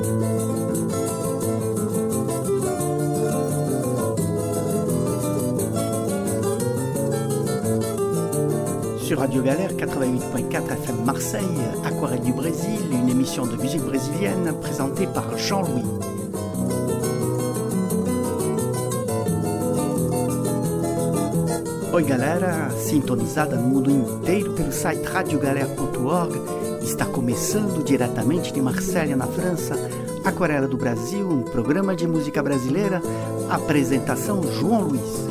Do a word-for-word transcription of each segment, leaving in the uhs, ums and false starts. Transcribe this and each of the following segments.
Sur Radio Galère quatre-vingt-huit point quatre F M Marseille, Aquarelle du Brésil, une émission de musique brésilienne présentée par Jean-Louis. Oi galera, sintonizada no mundo inteiro pelo site radio galera ponto org, está começando diretamente de Marselha, na França, Aquarela do Brasil, um programa de música brasileira, apresentação João Luiz.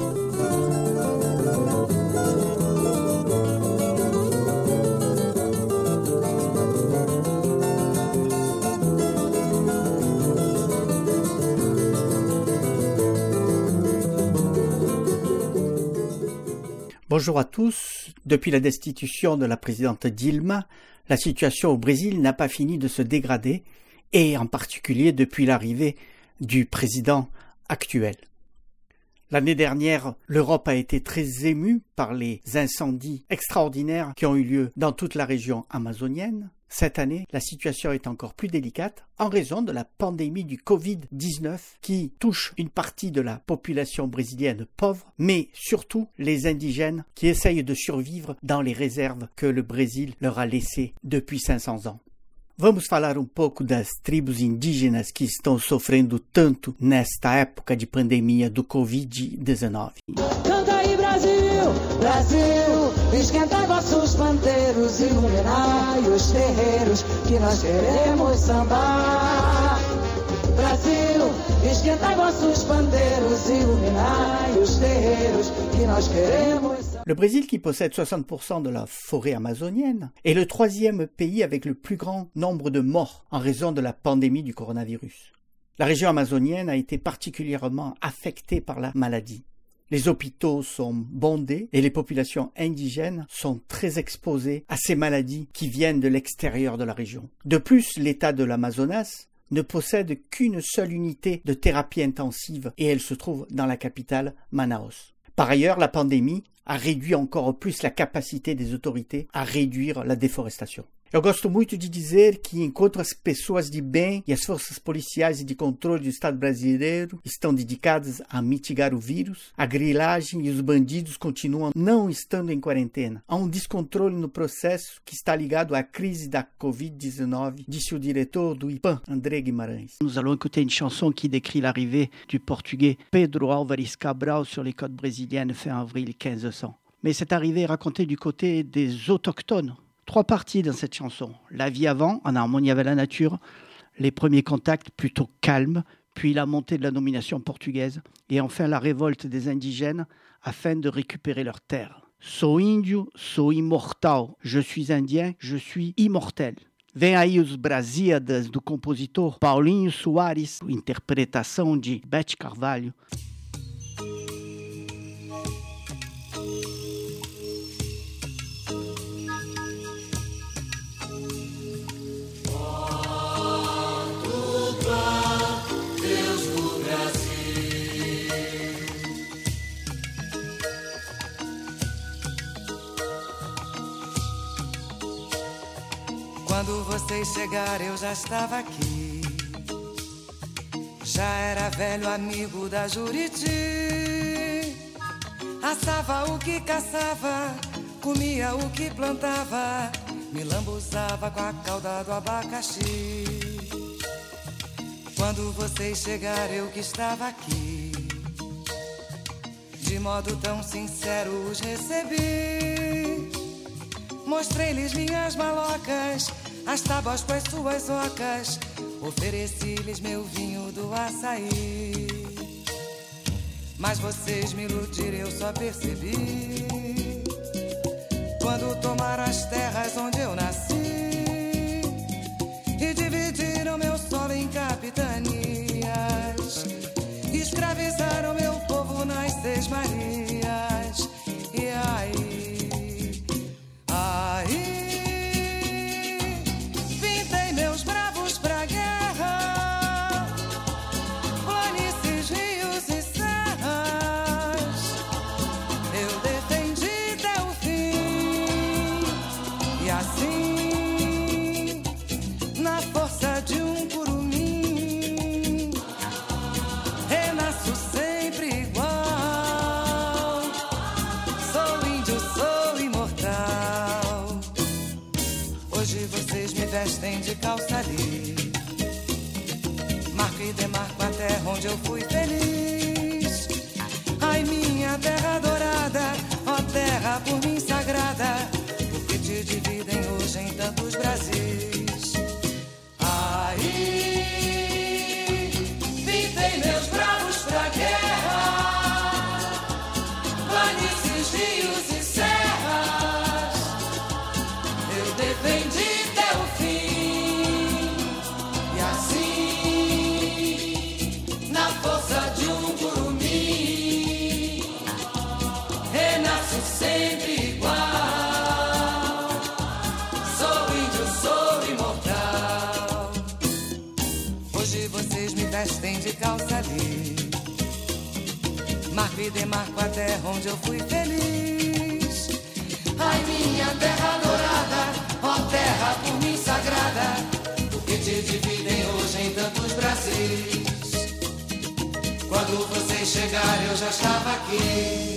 Bonjour à tous. Depuis la destitution de la présidente Dilma, la situation au Brésil n'a pas fini de se dégrader, et en particulier depuis l'arrivée du président actuel. L'année dernière, l'Europe a été très émue par les incendies extraordinaires qui ont eu lieu dans toute la région amazonienne. Cette année, la situation est encore plus délicate en raison de la pandémie du covid dix-neuf qui touche une partie de la population brésilienne pauvre, mais surtout les indigènes qui essayent de survivre dans les réserves que le Brésil leur a laissées depuis cinq cents ans. Vamos falar um pouco das tribos indígenas que estão sofrendo tanto nesta época de pandemia do covid dezenove. Canta aí Brasil, Brasil, esquentai vossos pandeiros, iluminai os terreiros que nós queremos sambar. Brasil, esquentai vossos pandeiros, iluminai os terreiros que nós queremos sambar. Le Brésil, qui possède soixante pour cent de la forêt amazonienne, est le troisième pays avec le plus grand nombre de morts en raison de la pandémie du coronavirus. La région amazonienne a été particulièrement affectée par la maladie. Les hôpitaux sont bondés et les populations indigènes sont très exposées à ces maladies qui viennent de l'extérieur de la région. De plus, l'État de l'Amazonas ne possède qu'une seule unité de thérapie intensive et elle se trouve dans la capitale, Manaus. Par ailleurs, la pandémie a réduit encore plus la capacité des autorités à réduire la déforestation. Eu gosto muito de dizer que enquanto as pessoas de bem e as forças policiais e de controle do Estado brasileiro estão dedicadas a mitigar o vírus, a grilagem e os bandidos continuam não estando em quarentena. Há um descontrole no processo que está ligado à crise da covid dezenove, disse o diretor do I P A M, André Guimarães. Nous allons écouter une chanson qui décrit l'arrivée du portugais Pedro Álvares Cabral sur les côtes brésiliennes fin avril quinze cents. Mais cette arrivée est racontée du côté des autochtones. Trois parties dans cette chanson. La vie avant, en harmonie avec la nature, les premiers contacts plutôt calmes, puis la montée de la domination portugaise, et enfin la révolte des indigènes afin de récupérer leurs terres. Sou índio, sou imortal. Je suis indien, je suis immortel. Vem aí os Brasíadas do compositor Paulinho Soares, interpretação de Beth Carvalho. Quando vocês chegaram eu já estava aqui. Já era velho amigo da Juriti. Assava o que caçava, comia o que plantava, me lambuzava com a cauda do abacaxi. Quando vocês chegaram eu que estava aqui. De modo tão sincero os recebi. Mostrei-lhes minhas malocas, as tábuas com as suas ocas, ofereci-lhes meu vinho do açaí. Mas vocês me iludiram, eu só percebi quando tomaram as terras onde eu nasci e dividiram meu solo em capitanias, escravizaram meu povo nas Seis Marias. E aí assim Marco e demarco a terra onde eu fui feliz. Ai, minha terra adorada, ó terra por mim sagrada, porque te dividem hoje em tantos Brasis. Aí, pintei meus bravos pra guerra, planícies, rios e serras, eu defendi até o fim. E assim, na força de um curumim, renasço sempre igual. Sou índio, sou imortal. Hoje vocês me vestem de calça ali, marco e demarco a terra onde eu fui feliz. Ai, minha terra adorada, ó terra por mim sagrada, porque te dividem hoje em tantos Brasis. Quando vocês chegarem eu já estava aqui.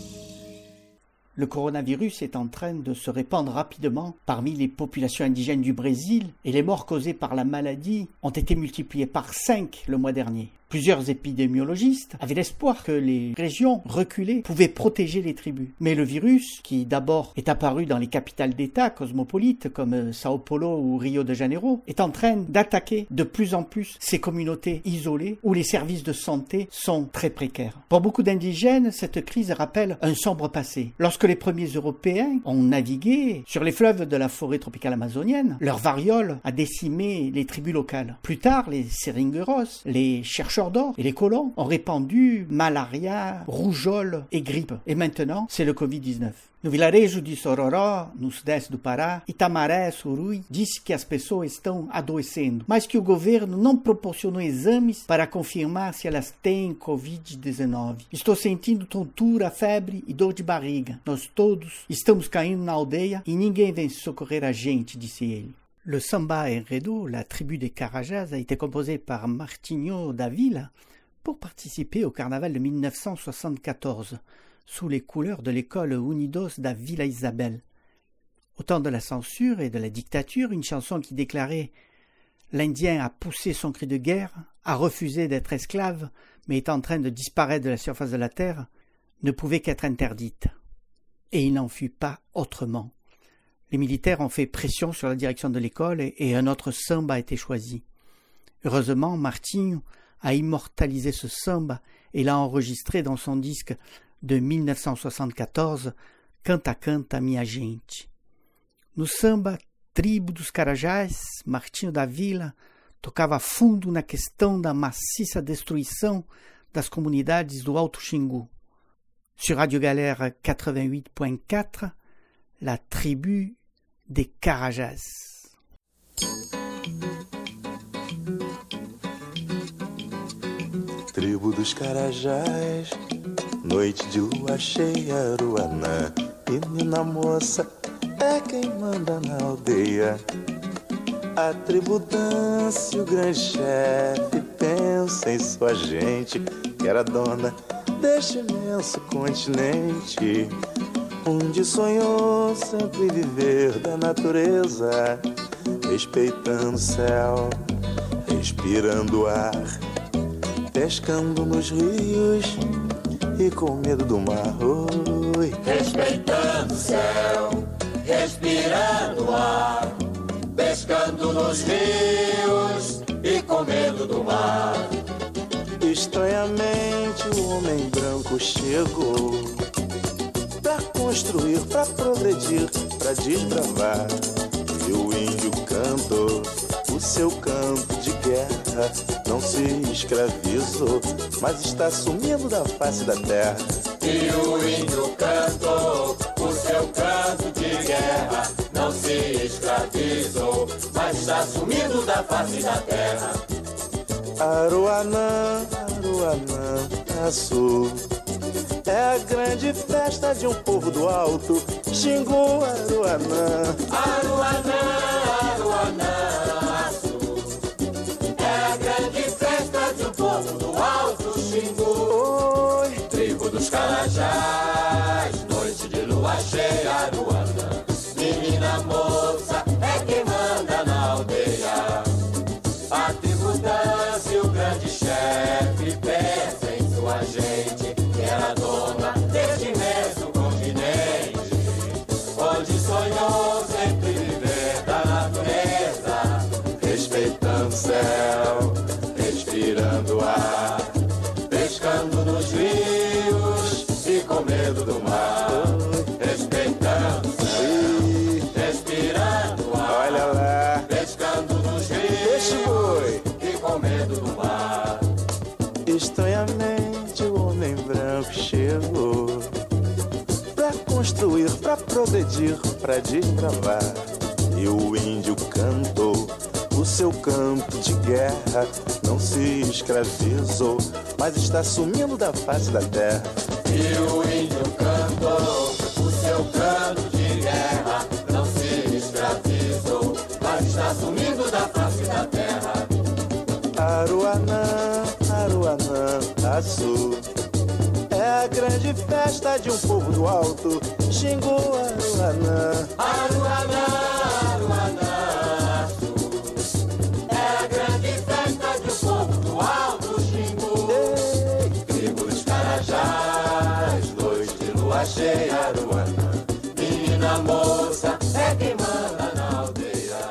Le coronavirus est en train de se répandre rapidement parmi les populations indigènes du Brésil et les morts causées par la maladie ont été multipliées par cinq le mois dernier. Plusieurs épidémiologistes avaient l'espoir que les régions reculées pouvaient protéger les tribus. Mais le virus, qui d'abord est apparu dans les capitales d'État cosmopolites comme Sao Paulo ou Rio de Janeiro, est en train d'attaquer de plus en plus ces communautés isolées où les services de santé sont très précaires. Pour beaucoup d'indigènes, cette crise rappelle un sombre passé. Lorsque les premiers Européens ont navigué sur les fleuves de la forêt tropicale amazonienne, leur variole a décimé les tribus locales. Plus tard, les seringueiros, les chercheurs d'or et les colons ont répandu malaria, rougeole et grippe. Et maintenant, c'est le covid dix-neuf. No vilarejo de Sororó, no sudeste do Pará, Itamaré Surui disse que as pessoas estão adoecendo, mas que o governo não proporcionou exames para confirmar se elas têm covid dezenove. Estou sentindo tontura, febre e dor de barriga. Nós todos estamos caindo na aldeia e ninguém vem socorrer a gente, disse ele. Le samba enredo, la tribu des Carajás, a été composée par Martinho da Vila pour participer au carnaval de mille neuf cent soixante-quatorze, sous les couleurs de l'école Unidos da Vila Isabel. Au temps de la censure et de la dictature, une chanson qui déclarait « L'Indien a poussé son cri de guerre, a refusé d'être esclave, mais est en train de disparaître de la surface de la terre » ne pouvait qu'être interdite. Et il n'en fut pas autrement. Les militaires ont fait pression sur la direction de l'école et, et un autre samba a été choisi. Heureusement, Martinho a immortalisé ce samba et l'a enregistré dans son disque de mille neuf cent soixante-quatorze, Canta Canta Minha Gente. No samba Tribo dos Carajás, Martinho da Vila tocava fundo na questão da maciça destruição das comunidades do Alto Xingu. Sur Radio Galère quatre-vingt-huit point quatre, la tribu des Carajás. Tribo dos Carajás, noite de lua cheia, Aruanã, menina moça, é quem manda na aldeia. A tribo dança e o grande chefe pensa em sua gente, que era dona deste imenso continente, onde sonhou sempre viver da natureza, respeitando o céu, respirando o ar, pescando nos rios e com medo do mar. Oi. Respeitando o céu, respirando o ar, pescando nos rios e com medo do mar. Estranhamente o homem branco chegou pra construir, pra progredir, pra desbravar. E o índio cantou o seu canto de guerra. Não se escravizou, mas está sumindo da face da terra. E o índio cantou o seu canto de guerra. Não se escravizou, mas está sumindo da face da terra. Aruanã, Aruanã, Açu, é a grande festa de um povo do alto Xingu, Aruanã. Aruanã, Aruanã, Açu, é a grande festa de um povo do alto Xingu. Oi. Tribo dos Carajás, noite de lua cheia, Aruanã, menina moça, é quem manda na aldeia. A tribo dança e o sempre pensa em sua gente, que era dona deste imenso continente, onde sonhou sempre viver da natureza, respeitando o céu, respirando o ar, pescando nos rios e com medo do mar, respeitando o céu, respirando o ar, olha lá, pescando nos rios e com medo do mar. Estranhamente o homem branco chegou pra construir, pra progredir, pra desbravar. E o índio cantou o seu canto de guerra, não se escravizou, mas está sumindo da face da terra. E o índio cantou o seu canto de guerra, não se escravizou, mas está sumindo da face da terra. Aruanã, Aruanã, Açu, é a grande festa de um povo do alto. Xingu, Aruanã, Aruanã, Aruanã, Açu, é a grande festa de um povo do alto. Xingu, tribo dos carajás, noite de lua cheia. Aruanã, menina moça, é quem manda na aldeia.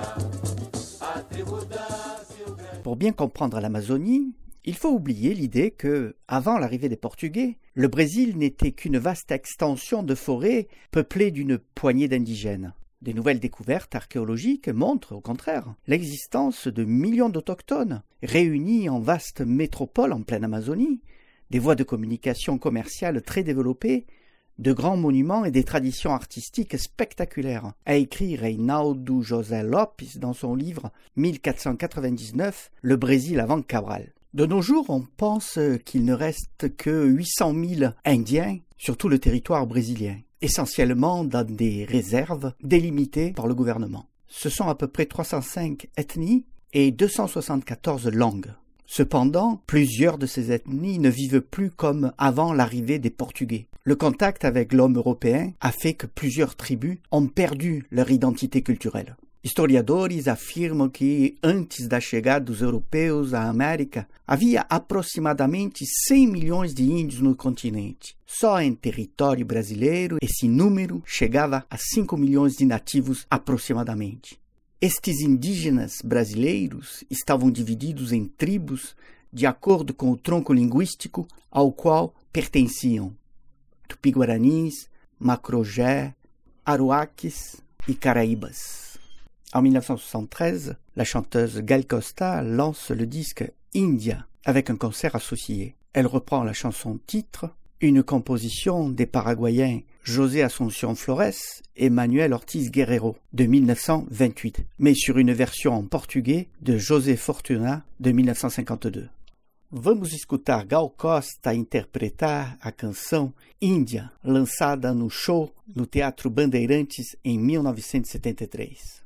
A tribo dança e o grande... Pour bien comprendre l'Amazonie, il faut oublier l'idée que, avant l'arrivée des Portugais, le Brésil n'était qu'une vaste extension de forêt peuplée d'une poignée d'indigènes. Des nouvelles découvertes archéologiques montrent, au contraire, l'existence de millions d'autochtones, réunis en vastes métropoles en pleine Amazonie, des voies de communication commerciale très développées, de grands monuments et des traditions artistiques spectaculaires, a écrit Reinaldo José Lopes dans son livre mille quatre cent quatre-vingt-dix-neuf, Le Brésil avant Cabral. De nos jours, on pense qu'il ne reste que huit cent mille Indiens sur tout le territoire brésilien, essentiellement dans des réserves délimitées par le gouvernement. Ce sont à peu près trois cent cinq ethnies et deux cent soixante-quatorze langues. Cependant, plusieurs de ces ethnies ne vivent plus comme avant l'arrivée des Portugais. Le contact avec l'homme européen a fait que plusieurs tribus ont perdu leur identité culturelle. Historiadores afirmam que, antes da chegada dos europeus à América, havia aproximadamente cem milhões de índios no continente. Só em território brasileiro, esse número chegava a cinco milhões de nativos aproximadamente. Estes indígenas brasileiros estavam divididos em tribos de acordo com o tronco linguístico ao qual pertenciam: Tupi-Guaranis, Macrogé, Aruaques e Caraíbas. En mille neuf cent soixante-treize, la chanteuse Gal Costa lance le disque India avec un concert associé. Elle reprend la chanson titre, une composition des Paraguayens José Asunción Flores et Manuel Ortiz Guerrero de mille neuf cent vingt-huit, mais sur une version en portugais de José Fortuna de mille neuf cent cinquante-deux. Vamos escutar Gal Costa interpretar a canção Índia, lançada no show no Teatro Bandeirantes em mille novecentos e setenta e três.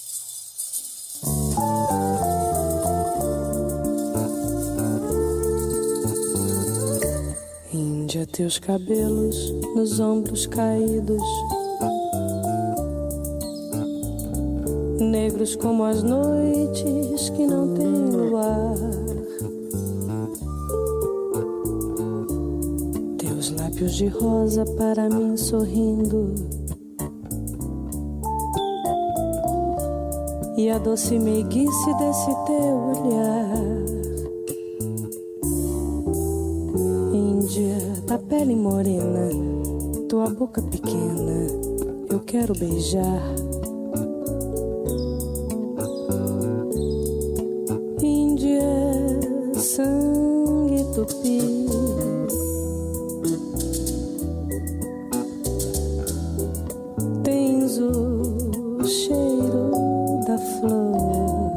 Índia, teus cabelos nos ombros caídos, negros como as noites que não têm luar. Teus lábios de rosa para mim sorrindo, e a doce meiguice desse teu olhar. Índia, da pele morena, tua boca pequena, eu quero beijar. Índia, sangue tupi, tens o cheiro da flor.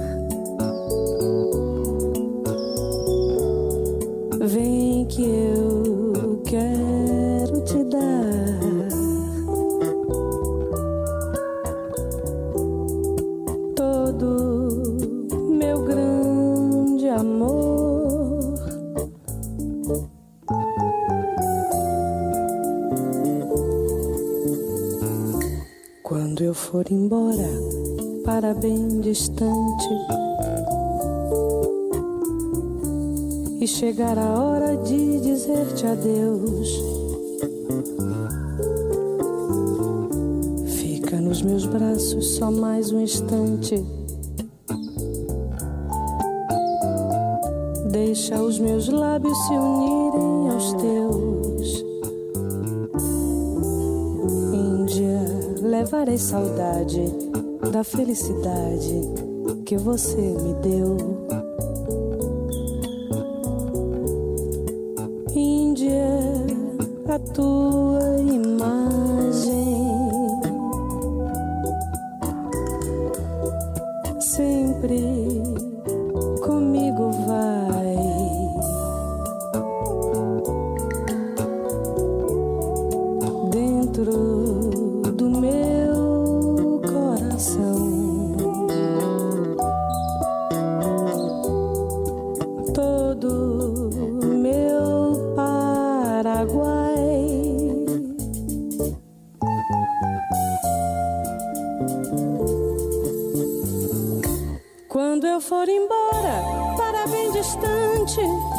Vem que eu quero te dar todo meu grande amor. Quando eu for embora para bem distante e chegar a hora de dizer-te adeus. Fica nos meus braços só mais um instante. Deixa os meus lábios se unirem aos teus. Índia, levarei saudade da felicidade que você me deu. Índia, a tua imagem sempre comigo vai. Dentro do meu coração, todo meu Paraguai. Quando eu for embora para bem distante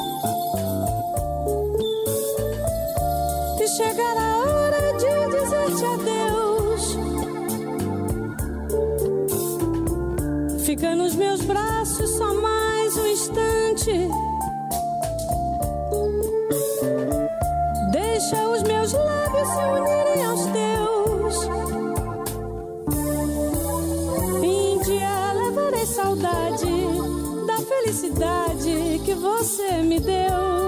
e chegar a hora de dizer-te adeus, fica nos meus braços só mais um instante. Deixa os meus lábios se unirem aos teus. Índia, levarei saudade da felicidade que você me deu.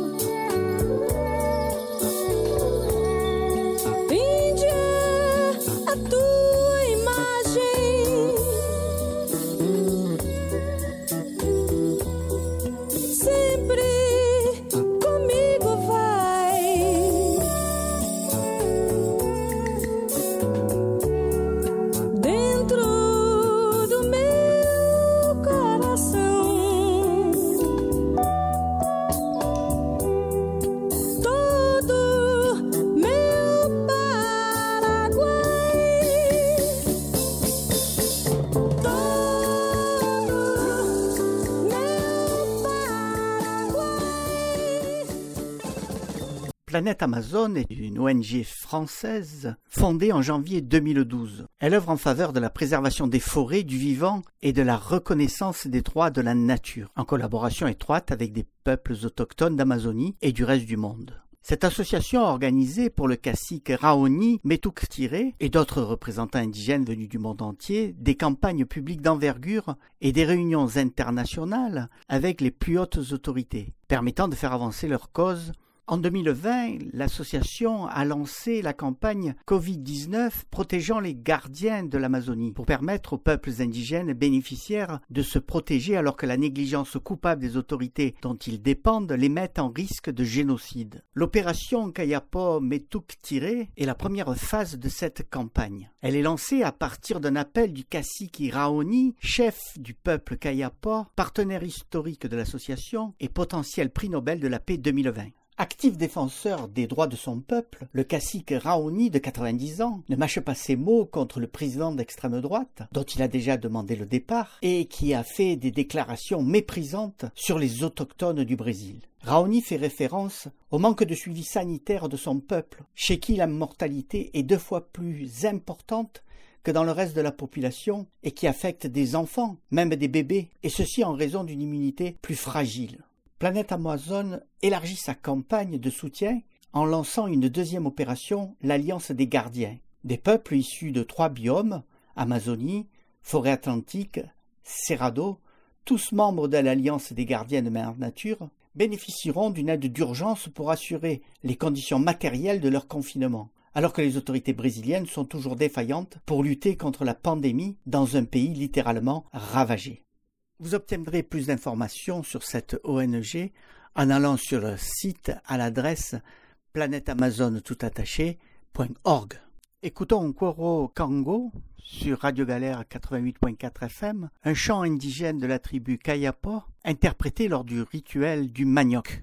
Planète Amazon est une O N G française fondée en janvier deux mille douze. Elle œuvre en faveur de la préservation des forêts, du vivant et de la reconnaissance des droits de la nature, en collaboration étroite avec des peuples autochtones d'Amazonie et du reste du monde. Cette association a organisé pour le cacique Raoni Metuktire et d'autres représentants indigènes venus du monde entier des campagnes publiques d'envergure et des réunions internationales avec les plus hautes autorités, permettant de faire avancer leur cause. En deux mille vingt, l'association a lancé la campagne covid dix-neuf protégeant les gardiens de l'Amazonie pour permettre aux peuples indigènes bénéficiaires de se protéger alors que la négligence coupable des autorités dont ils dépendent les met en risque de génocide. L'opération Kayapo Metuktire est la première phase de cette campagne. Elle est lancée à partir d'un appel du cacique Raoni, chef du peuple Kayapo, partenaire historique de l'association et potentiel prix Nobel de la paix deux mille vingt. Actif défenseur des droits de son peuple, le cacique Raoni de quatre-vingt-dix ans ne mâche pas ses mots contre le président d'extrême droite, dont il a déjà demandé le départ, et qui a fait des déclarations méprisantes sur les autochtones du Brésil. Raoni fait référence au manque de suivi sanitaire de son peuple, chez qui la mortalité est deux fois plus importante que dans le reste de la population et qui affecte des enfants, même des bébés, et ceci en raison d'une immunité plus fragile. Planète Amazon élargit sa campagne de soutien en lançant une deuxième opération, l'Alliance des gardiens. Des peuples issus de trois biomes, Amazonie, Forêt Atlantique, Cerrado, tous membres de l'Alliance des gardiens de Mère Nature, bénéficieront d'une aide d'urgence pour assurer les conditions matérielles de leur confinement, alors que les autorités brésiliennes sont toujours défaillantes pour lutter contre la pandémie dans un pays littéralement ravagé. Vous obtiendrez plus d'informations sur cette O N G en allant sur le site à l'adresse planète amazon tout attaché point org. Écoutons Koro Kango sur Radio Galère quatre-vingt-huit point quatre F M, un chant indigène de la tribu Kayapo, interprété lors du rituel du manioc.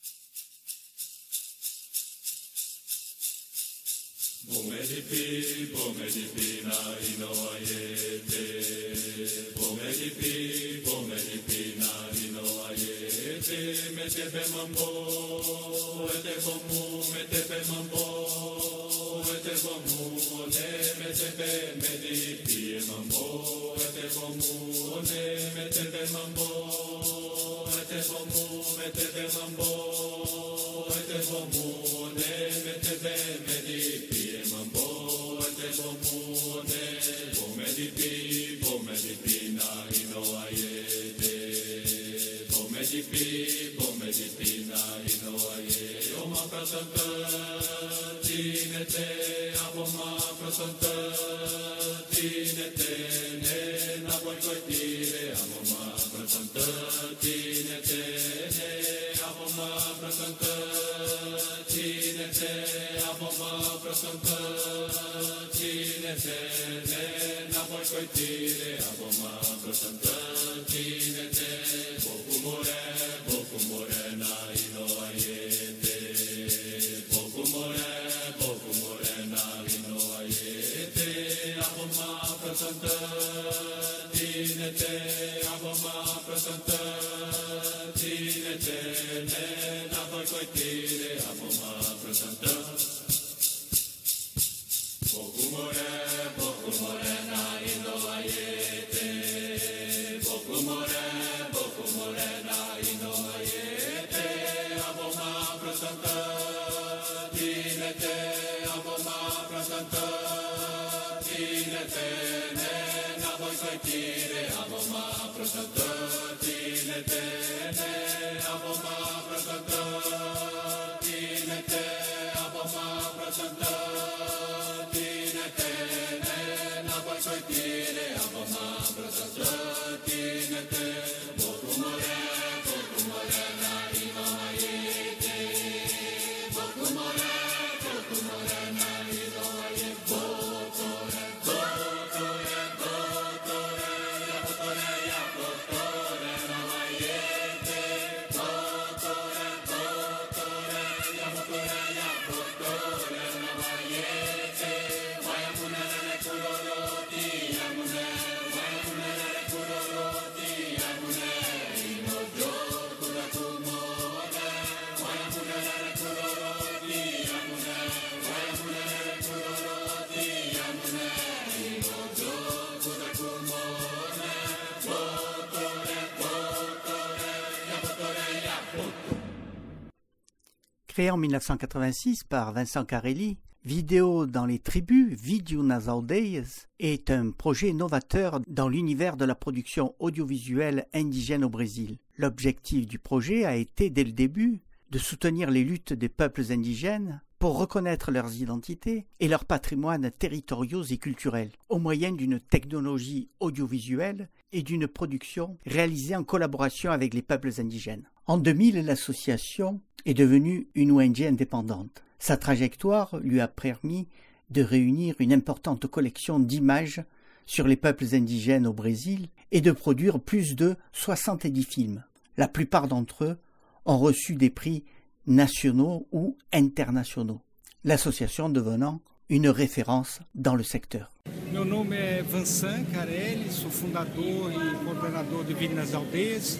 Bomedipi, bomedipi na inoayete. Bomedipi, bomedipi na inoayete. metepe mambo, ete bomu, metepe mambo, ete bomu, ne metepe medipi mambo, ete bomu, ne metepe mambo, ete bomu, metepe mambo, ete bomu, ne metepe medipi mambo, ete bomu, ne bomedipi, bomedipi na ino ayete. Bomedipi, bomedipi na ino aye. Oma prasanta, tinete, aboma prasanta, tinete, ne na boikoitire, aboma prasanta, tinete, ne aboma prasanta, tinete, aboma prasanta, tinete, ne na boikoitire, aboma prasanta, tinete, boku more, boku morena ino ayete, boku more, boku morena ino ayete, aboma prasanta, tinete, aboma prasanta, tinete, ne na boikoitire, aboma prasanta, boku more, boku morena ino ayete, boku more, boku morena ino ayete, aboma prasanta, tinete, aboma prasanta, tinete, ne na boikoitire, aboma prasanta, tinete, ne aboma prasanta, tinete, aboma prasanta, tinete, ne na boikoitire, aboma prasanta, tinete, boku more, boku morena ino ayete, boku more, boku morena ino ayete, botore, botore, botore, ya botore, ya botore no ayete, botore, botore, ya botore, ya botore no ayete, vaya munere kuroroti, ya munere, vaya munere kuroroti, ya munere, ino joku da kumone, vaya munere kuroroti, ya munere, vaya munere kuroroti, ya munere, ino joku da kumone, botore, botore, ya botore, ya botore. Créé en mille neuf cent quatre-vingt-six par Vincent Carelli, Vidéo dans les tribus, Vídeo nas aldeias, est un projet novateur dans l'univers de la production audiovisuelle indigène au Brésil. L'objectif du projet a été, dès le début, de soutenir les luttes des peuples indigènes pour reconnaître leurs identités et leurs patrimoines territoriaux et culturels, au moyen d'une technologie audiovisuelle et d'une production réalisée en collaboration avec les peuples indigènes. En deux mille, l'association est devenue une O N G indépendante. Sa trajectoire lui a permis de réunir une importante collection d'images sur les peuples indigènes au Brésil et de produire plus de soixante-dix films. La plupart d'entre eux ont reçu des prix nationaux ou internationaux, l'association devenant une référence dans le secteur. Meu nome é Vincent Carelli, sou fundador e coordenador de Vídeo nas Aldeias,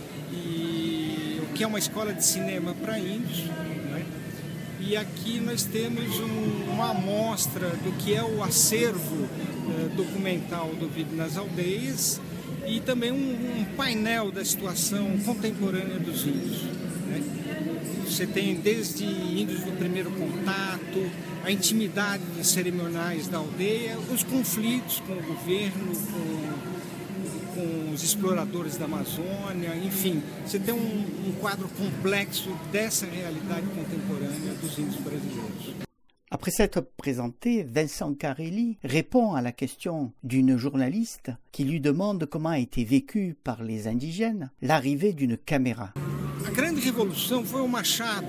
e o que é uma escola de cinema para índios, né? E aqui nós temos um, uma amostra do que é o acervo eh, documental do Vídeo nas Aldeias e também um, um painel da situação contemporânea dos índios, né? Você tem desde índios do primeiro contato, a intimidade dos cerimoniais da aldeia, os conflitos com o governo, com, com os exploradores da Amazônia, enfim, você tem um, um quadro complexo dessa realidade contemporânea dos índios brasileiros. Après s'être présenté, Vincent Carelli répond à la question d'une journaliste qui lui demande comment a été vécue par les indigènes l'arrivée d'une caméra. A grande revolução foi o machado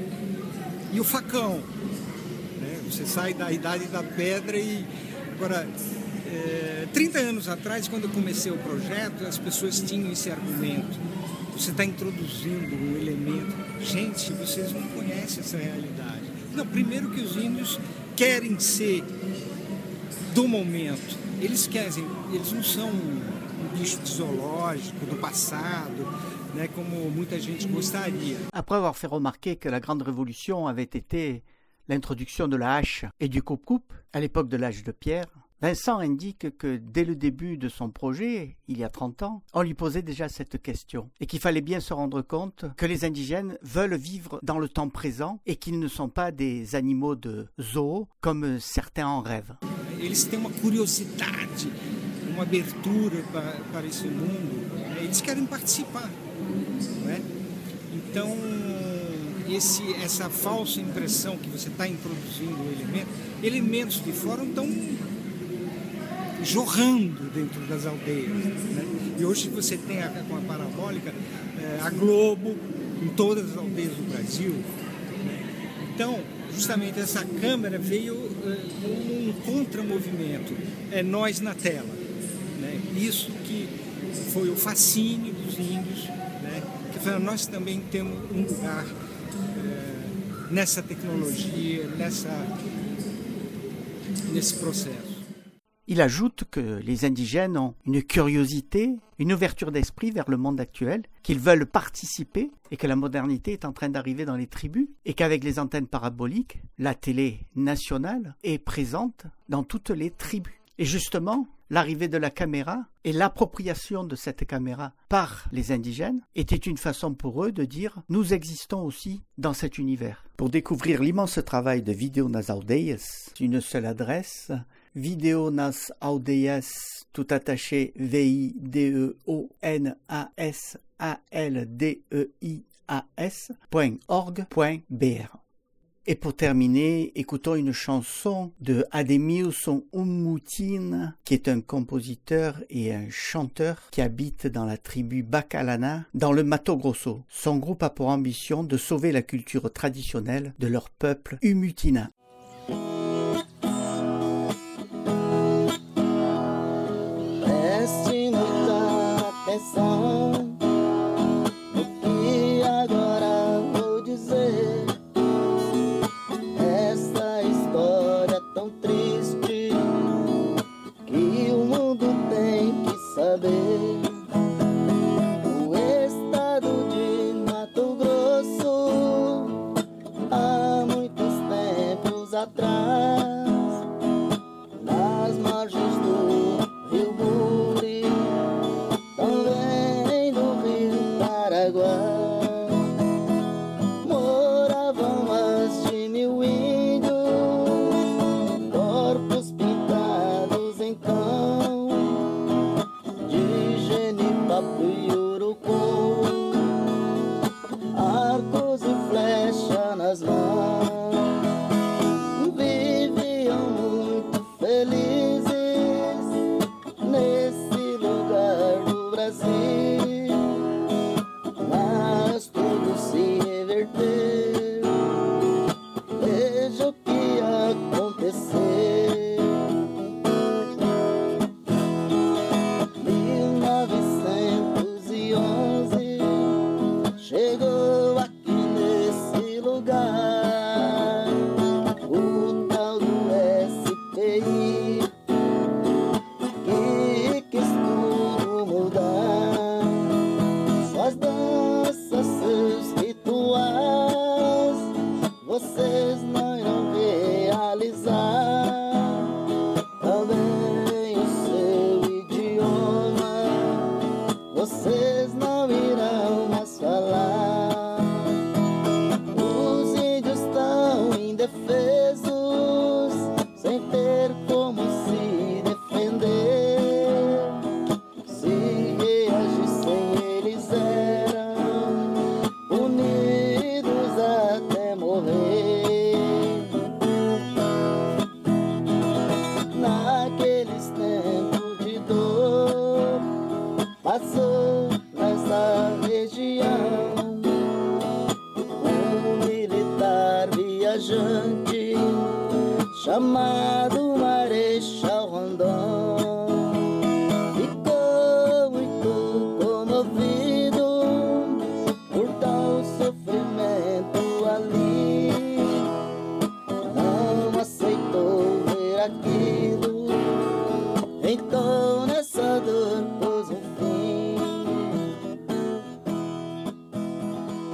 e o facão. Você sai da idade da pedra e... Agora, é, trinta anos atrás, quando eu comecei o projeto, as pessoas tinham esse argumento. Você está introduzindo um elemento. Gente, vocês não conhecem essa realidade. Não, primeiro que os índios querem ser do momento. Eles querem, eles não são um bicho de zoológico, do passado, né, como muita gente gostaria. Après avoir fait remarquer que la grande révolution avait été l'introduction de la hache et du coupe-coupe à l'époque de l'âge de pierre, Vincent indique que dès le début de son projet, il y a trente ans, on lui posait déjà cette question et qu'il fallait bien se rendre compte que les indigènes veulent vivre dans le temps présent et qu'ils ne sont pas des animaux de zoo comme certains en rêvent. Eles têm uma curiosidade, uma abertura para, para esse mundo, eles querem participar, né? Então, esse, essa falsa impressão que você está introduzindo o elemento, elementos de fora estão jorrando dentro das aldeias, né? E hoje você tem a, com a parabólica a Globo em todas as aldeias do Brasil, né? Então, justamente essa câmera veio como um contramovimento, é nós na tela, né? Isso que foi o fascínio dos índios, né? Que foi, nós também temos um lugar é, nessa tecnologia, nessa, nesse processo. Il ajoute que les indigènes ont une curiosité, une ouverture d'esprit vers le monde actuel, qu'ils veulent participer et que la modernité est en train d'arriver dans les tribus et qu'avec les antennes paraboliques, la télé nationale est présente dans toutes les tribus. Et justement, l'arrivée de la caméra et l'appropriation de cette caméra par les indigènes était une façon pour eux de dire « nous existons aussi dans cet univers ». Pour découvrir l'immense travail de Video nas Aldeias, une seule adresse, Video nas Aldeias, tout attaché, V I D E O N A S A L D E I A S point org point B R. Et pour terminer, écoutons une chanson de Ademilson Umutin, qui est un compositeur et un chanteur qui habite dans la tribu Bacalana, dans le Mato Grosso. Son groupe a pour ambition de sauver la culture traditionnelle de leur peuple Umutina. O que agora vou dizer? Essa história tão triste que o mundo tem que saber. O estado de Mato Grosso, há muitos tempos atrás, nas margens do Rio Buri, também no Rio Paraguai, moravam mais de mil índios, corpos pintados então de genipapo e urucum, arcos e flecha nas mãos, viviam muito felizes nesse lugar do Brasil, na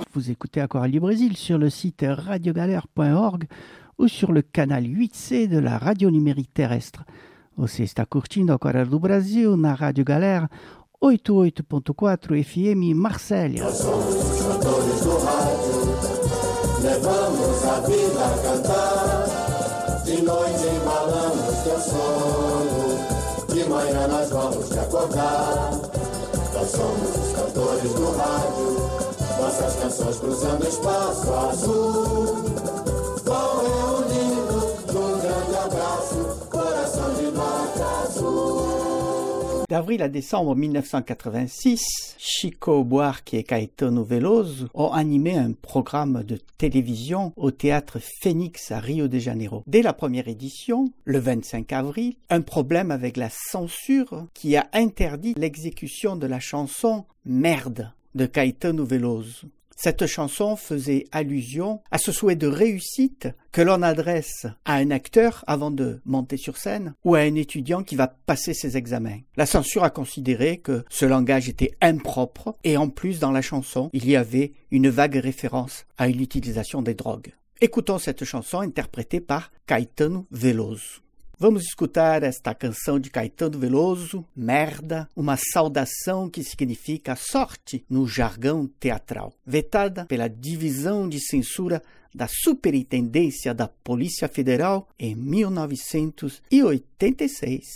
Vous écoutez Aquarelle du Brésil sur le site radio galère point org ou sur le canal huit C de la radio numérique terrestre. Você está curtindo Aquarelle do Brasil na Rádio Galera oitenta e oito ponto quatro F M Marsella. Nós somos os cantores do rádio, levamos a vida a cantar. De noite embalamos teu sono, de manhã nós vamos te acordar. Nós somos os cantores do rádio, nossas canções cruzando espaço azul. Vão reunindo num grande abraço, coração de nota azul. D'avril à décembre mille neuf cent quatre-vingt-six, Chico Buarque et Caetano Veloso ont animé un programme de télévision au théâtre Phoenix à Rio de Janeiro. Dès la première édition, le vingt-cinq avril, un problème avec la censure qui a interdit l'exécution de la chanson « Merde » de Caetano Veloso. Cette chanson faisait allusion à ce souhait de réussite que l'on adresse à un acteur avant de monter sur scène ou à un étudiant qui va passer ses examens. La censure a considéré que ce langage était impropre et en plus dans la chanson, il y avait une vague référence à l'utilisation des drogues. Écoutons cette chanson interprétée par Caetano Veloso. Vamos escutar esta canção de Caetano Veloso, Merda, uma saudação que significa sorte no jargão teatral, vetada pela Divisão de Censura da Superintendência da Polícia Federal em mil novecentos e oitenta e seis.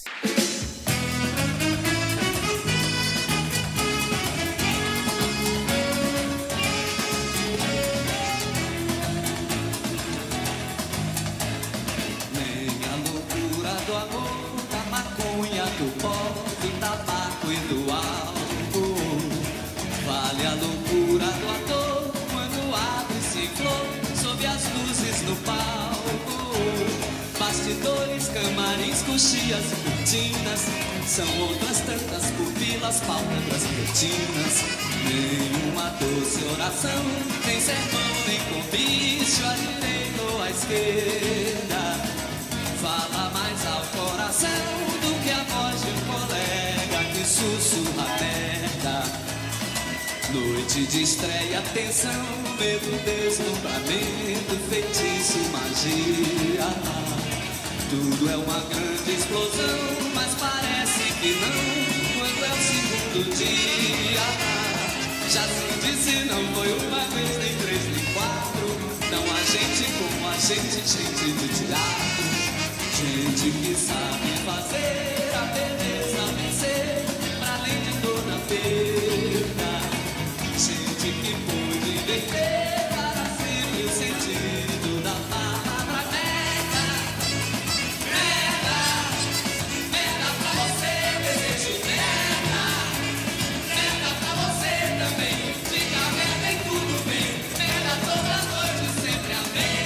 Bastidores, camarins, coxias e cortinas, são outras tantas pupilas, pálpebras e retinas. Nenhuma doce oração, nem sermão, nem convite, à direita ou à esquerda. Fala mais ao coração do que a voz de um colega que sussurra merda. Noite de estreia, tensão, medo, deslumbramento, feitiço, magia. Tudo é uma grande explosão, mas parece que não, quando é o segundo dia. Já se disse, não foi uma vez, nem três, nem quatro. Não há gente como a gente, gente de teatro. Gente que sabe fazer a beleza vencer, pra além de toda perda. Gente que pôde viver para sempre o sentido da palavra merda. Merda, merda pra você, desejo merda. Merda pra você também, diga merda e tudo bem. Merda toda noite, sempre amém.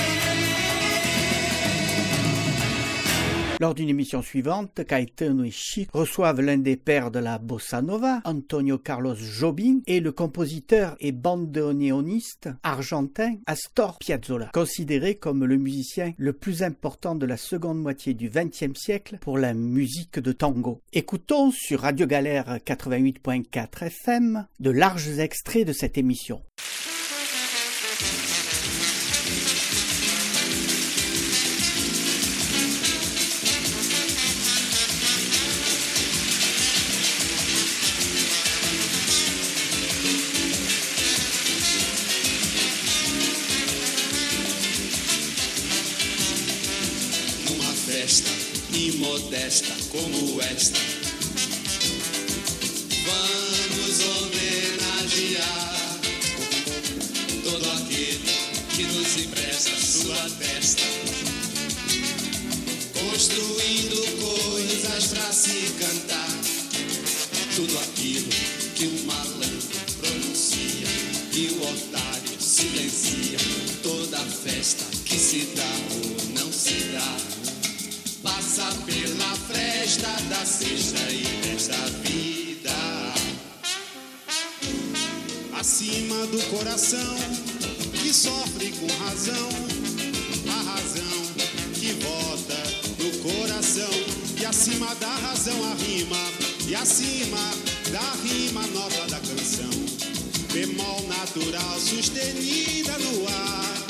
Lors d'une émission suivante, Caetano et Chico reçoivent l'un des pères de la bossa nova, Antonio Carlos Jobim, et le compositeur et bandoneoniste argentin Astor Piazzolla, considéré comme le musicien le plus important de la seconde moitié du vingtième siècle pour la musique de tango. Écoutons sur Radio Galère quatre-vingt-huit point quatre F M de larges extraits de cette émission. Imodesta como esta, vamos homenagear todo aquele que nos empresta sua testa, construindo coisas pra se cantar, tudo aquilo que o malandro pronuncia e o otário silencia, toda festa que se dá ou não se dá. Passa pela fresta da sexta e desta vida. Acima do coração que sofre com razão, a razão que vota no coração. E acima da razão a rima, e acima da rima a nota da canção. Bemol na natural sustenida no ar.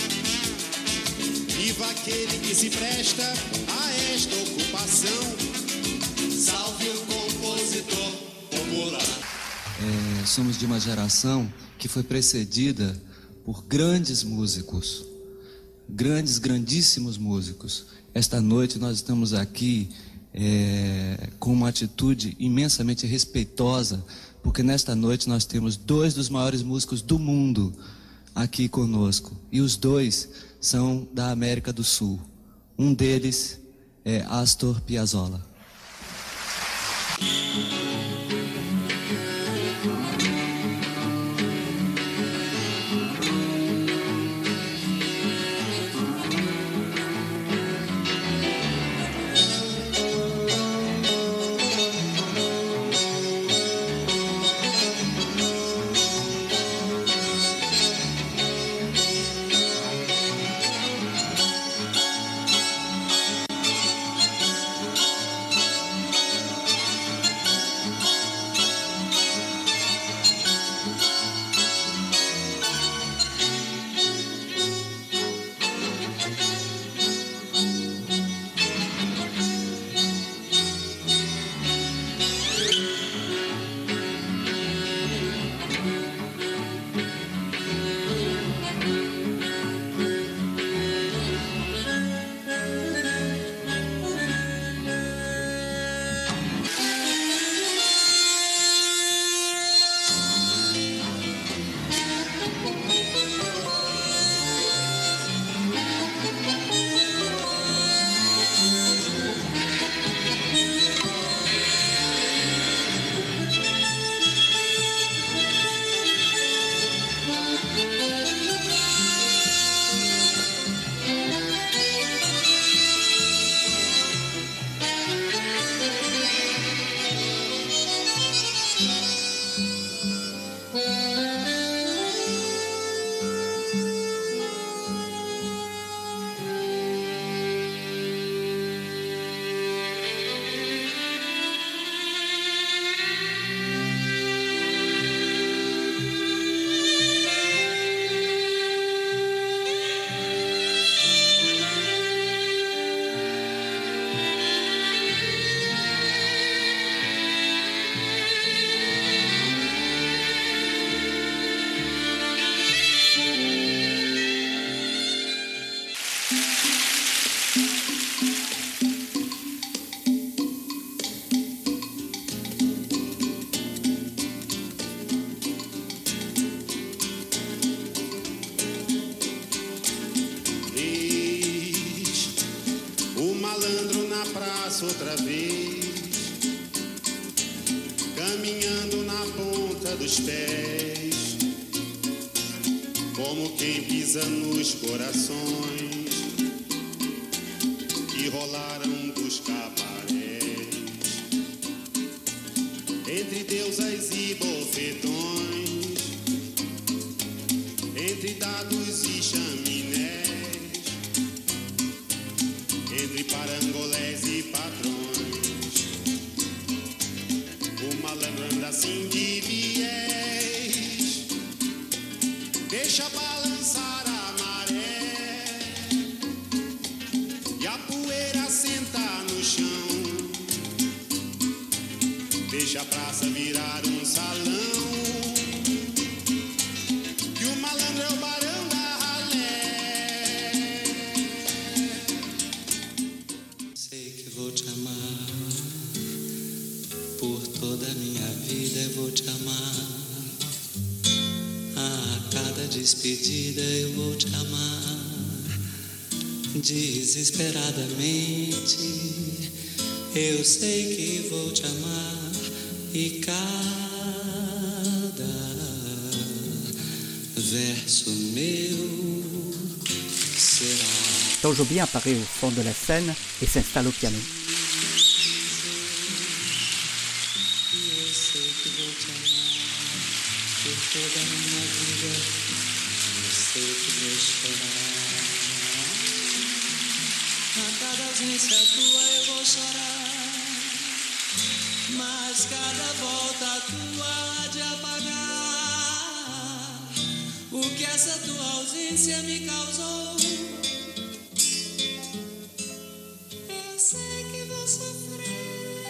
Viva aquele que se presta a esta ocupação. Salve o compositor popular. É, somos de uma geração que foi precedida por grandes músicos, grandes, grandíssimos músicos. Esta noite nós estamos aqui é, com uma atitude imensamente respeitosa, porque nesta noite nós temos dois dos maiores músicos do mundo aqui conosco, e os dois são da América do Sul. Um deles é Astor Piazzolla. Outra vez, caminhando na ponta dos pés, como quem pisa nos corações que rolaram dos cabarés, entre deusas e bofetões, entre dados e chaminés, entre parangolés e patrões. O malandro anda assim de viés, deixa balançar a maré e a poeira senta no chão, deixa a praça virar um salão, que o malandro é o barão da ralé. Sei que vou te amar por toda a minha vida, eu vou te amar. A cada despedida eu vou te amar. Desesperadamente eu sei que vou te amar. E cada verso meu será. Tom Jobim apparaît au fond de la scène et s'installe au piano. Toda a minha vida, eu sei que vou chorar. A cada ausência tua eu vou chorar, mas cada volta tua há de apagar que essa tua ausência me causou. Eu sei que vou sofrer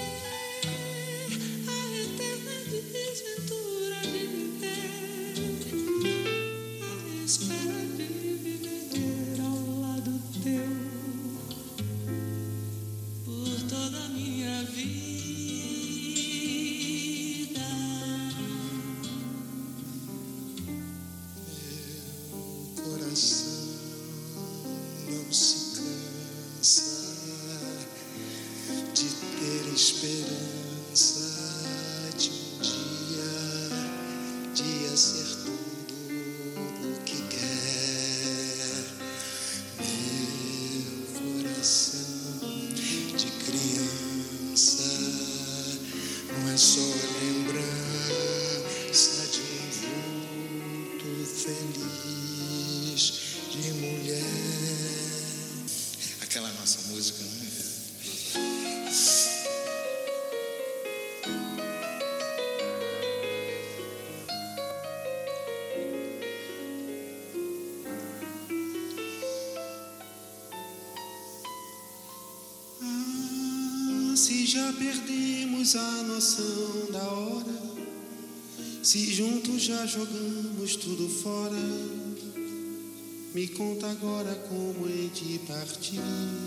a eterna desventura de viver à espera de viver ao lado teu por toda a minha vida. Não se cansa de ter esperança de um dia, dia ser tudo o que quer. Meu coração de criança não é só lembrança de um vulto feliz de mulher. Aquela nossa música, né? Ah, se já perdemos a noção da hora, se juntos já jogamos tudo fora, me conta agora como hei de partir.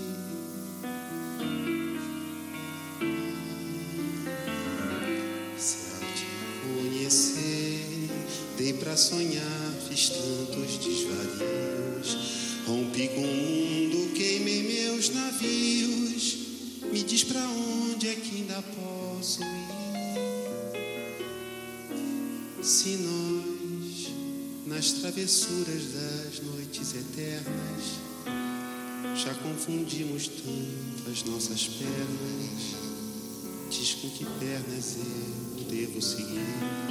Se ao te conhecer, dei pra sonhar, fiz tantos desvarios, rompi com o mundo, queimei meus navios. Me diz pra onde é que ainda posso ir, se nós, nas travessuras das noites eternas, já confundimos tanto as nossas pernas. Diz com que pernas eu devo seguir.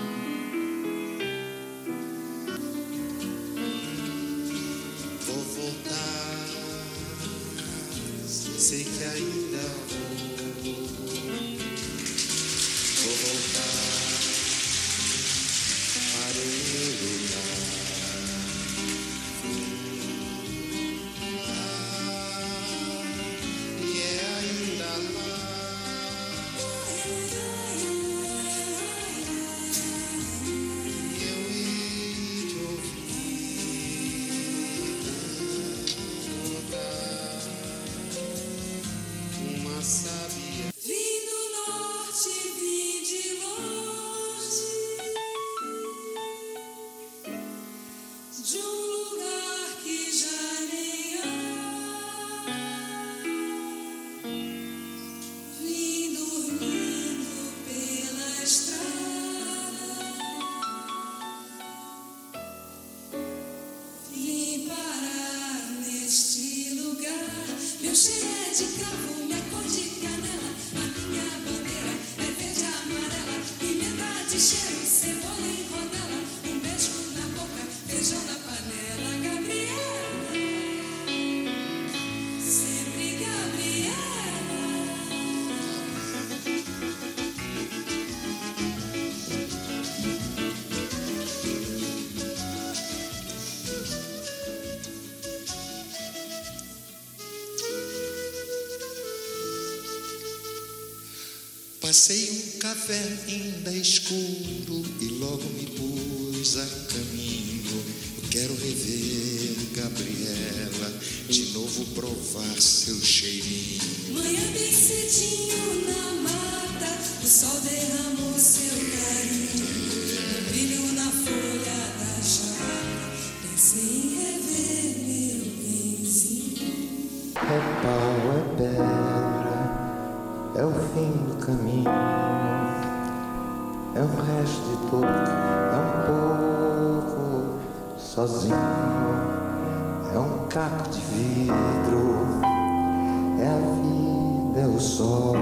Vou voltar, sei que ainda vou. Vou voltar para o meu lugar. Passei um café ainda escuro e logo me pus a caminho. Eu quero rever Gabriela, de novo provar seu cheirinho. Manhã bem cedinho na mata, o sol derramou seu carinho, um brilho na folha da chácara. Pensei em rever meu benzinho. É pau, é pedra, é o fim do caminho, é o resto de tudo, é um pouco sozinho, é um caco de vidro, é a vida, é o sol,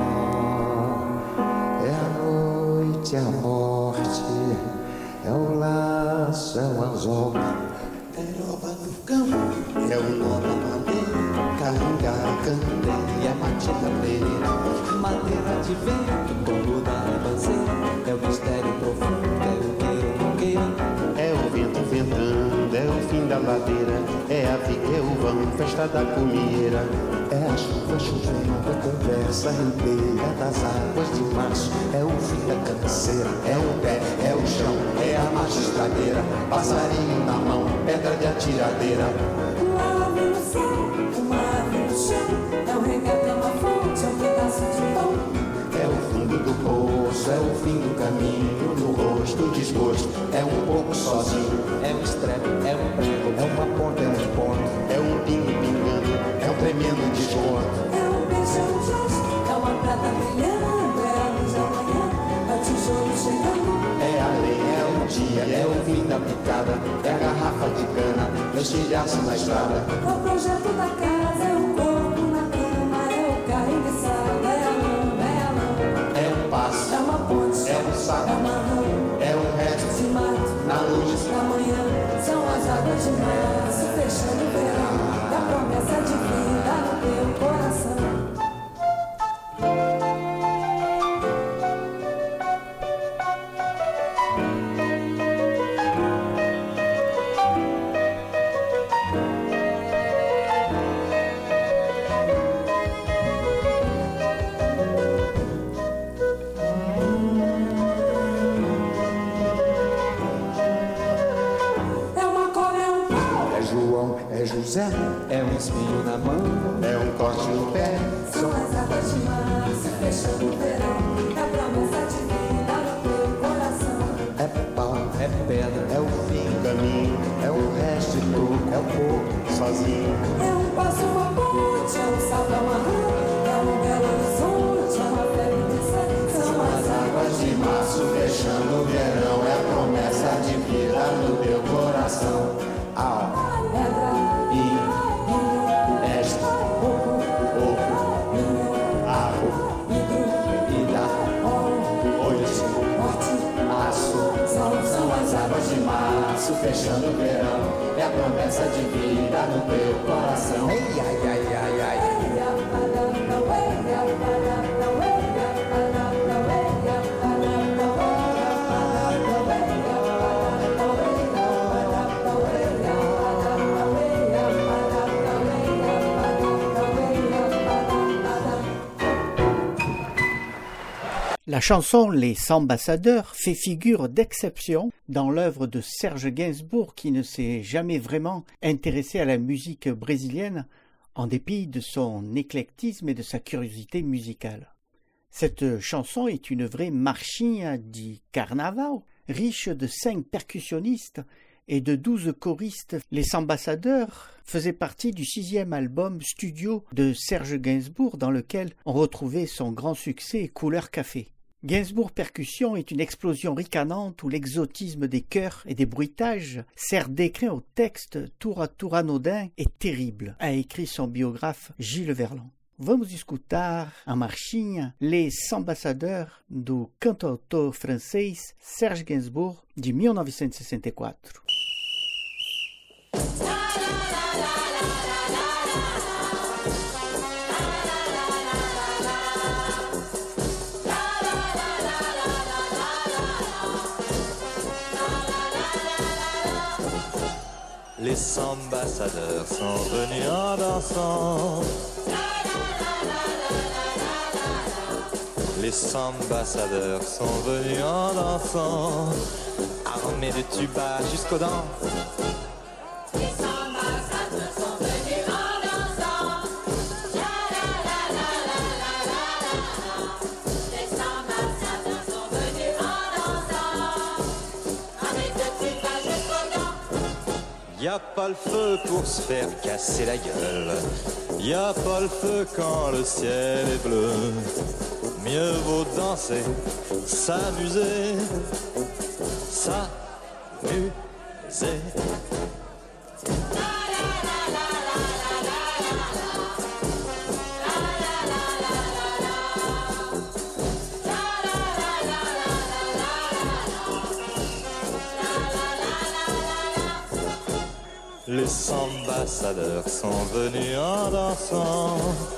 é a noite, é a morte, é o laço, é o anzol, peroba do campo, é o nó da madeira, carringa a candeia, batida beira, madeira de vento, como da ribanceira, é o mistério profundo, é o queiro, o queiro, é o vento ventando, é o da ladeira, é a viga, é o vão, festa da colheira. É a chuva chovendo, a conversa ribeira das águas de março. É o fim da canseira, é o pé, é o chão, é a magistradeira. Passarinho na mão, pedra de atiradeira. Uma ave no céu, uma ave no chão. É um regato, é uma fonte, é um pedaço de pão. É o fundo do poço, é o fim do caminho. No rosto, desgosto, é um pouco sozinho. É um estrepe, é um prego, é uma ponta, é um ponto. É um pingo pingando, é um tremendo desconto. É um beijo, é um gesto, é uma prata brilhando. É a luz da manhã, é o tijolo chegando. É a lei, é o dia, é o fim da picada. É a garrafa de cana, é o estilhaço na estrada. É o projeto da casa, é o corpo na cama. É o carro enguiçado, é a lama, é a lama. É um passo, é uma ponte, é um saco, é uma rã, é um resto de mato, na luz da manhã. São as águas de março, fechando o verão. E a promessa de vida no teu coração. É José, é um espinho na mão, é um corte no pé. São as águas de março, fechando o verão. É a promessa de vida no teu coração. É pau, é pedra, é o fim do caminho. É o resto de toco, é o pouco sozinho. É um passo, uma ponte, é um salto, é uma rã. É um belo horizonte, é uma febre de sete. São as águas de março, fechando o verão. É a promessa de vida no teu coração. Au. Fechando o verão, é a promessa de vida no teu coração. Ei, ai, ai, ai, ai. La chanson Les Ambassadeurs fait figure d'exception dans l'œuvre de Serge Gainsbourg qui ne s'est jamais vraiment intéressé à la musique brésilienne en dépit de son éclectisme et de sa curiosité musicale. Cette chanson est une vraie marchinha di carnaval, riche de cinq percussionnistes et de douze choristes. Les Ambassadeurs faisaient partie du sixième album studio de Serge Gainsbourg dans lequel on retrouvait son grand succès Couleur Café. Gainsbourg Percussion est une explosion ricanante où l'exotisme des chœurs et des bruitages sert d'écrin au texte tour à tour anodin et terrible, a écrit son biographe Gilles Verlan. Vamos escutar a marchinha Les Ambassadeurs do cantautor francês Serge Gainsbourg de mil novecentos e sessenta e quatro. Les ambassadeurs sont venus en dansant. Les ambassadeurs sont venus en dansant, armés de tubas jusqu'aux dents. Les ambassadeurs sont venus en dansant. Les ambassadeurs sont venus en dansant, armés de tubas jusqu'aux dents. Y a pas le feu pour se faire casser la gueule. Y a pas le feu quand le ciel est bleu. Mieux vaut danser, s'amuser, s'amuser. Les ambassadeurs sont venus en dansant.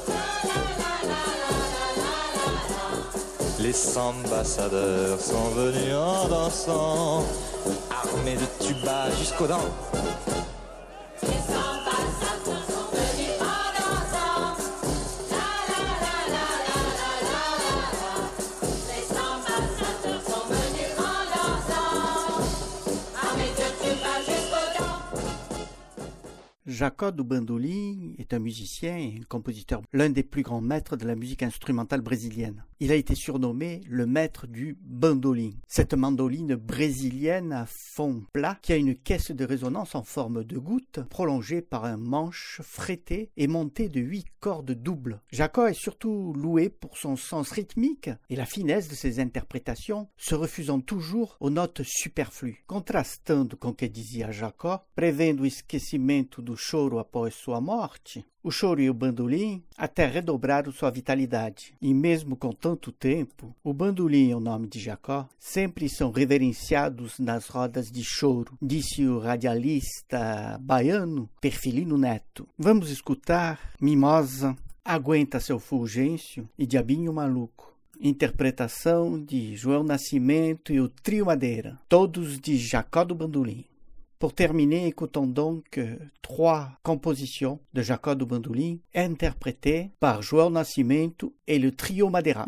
Les ambassadeurs sont venus en dansant, armés de tubas jusqu'aux dents. Jacó do Bandolim est un musicien et un compositeur, l'un des plus grands maîtres de la musique instrumentale brésilienne. Il a été surnommé le maître du bandolim. Cette mandoline brésilienne à fond plat qui a une caisse de résonance en forme de goutte prolongée par un manche frété et monté de huit cordes doubles. Jacó est surtout loué pour son sens rythmique et la finesse de ses interprétations, se refusant toujours aux notes superflues. Contrastando com o que dizia Jacó, prevendo o esquecimento do choro após sua morte, o choro e o bandolim até redobraram sua vitalidade. E mesmo com tanto tempo, o bandolim e o nome de Jacó sempre são reverenciados nas rodas de choro, disse o radialista baiano Perfilino Neto. Vamos escutar Mimosa, Aguenta Seu Fulgêncio e Diabinho Maluco. Interpretação de João Nascimento e o Trio Madeira, todos de Jacó do Bandolim. Pour terminer, écoutons donc trois compositions de Jacó do Bandolim interprétées par João Nascimento et le Trio Madeira.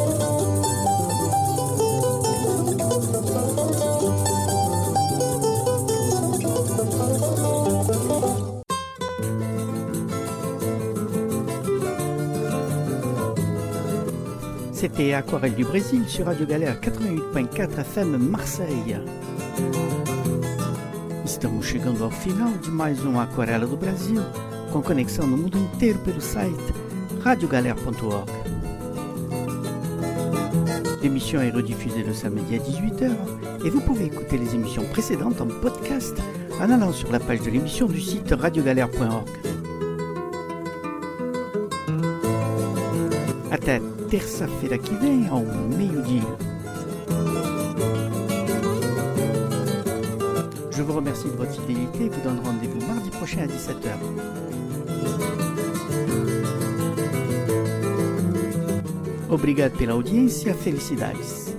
C'était Aquarelle du Brésil sur Radio Galère quatre-vingt-huit ponto quatro F M Marseille. Estamos chegando ao final de mais um Aquarela do Brasil, com conexão no mundo inteiro pelo site radio galère ponto org. L'émission est rediffusée le samedi à dix-huit heures et vous pouvez écouter les émissions précédentes en podcast en allant sur la page de l'émission du site radio galère ponto org. Até terça-feira que vem, ao meio-dia. Je vous remercie de votre fidélité et vous donne rendez-vous mardi prochain à dix-sept heures. Obrigado pela audiência, felicidades.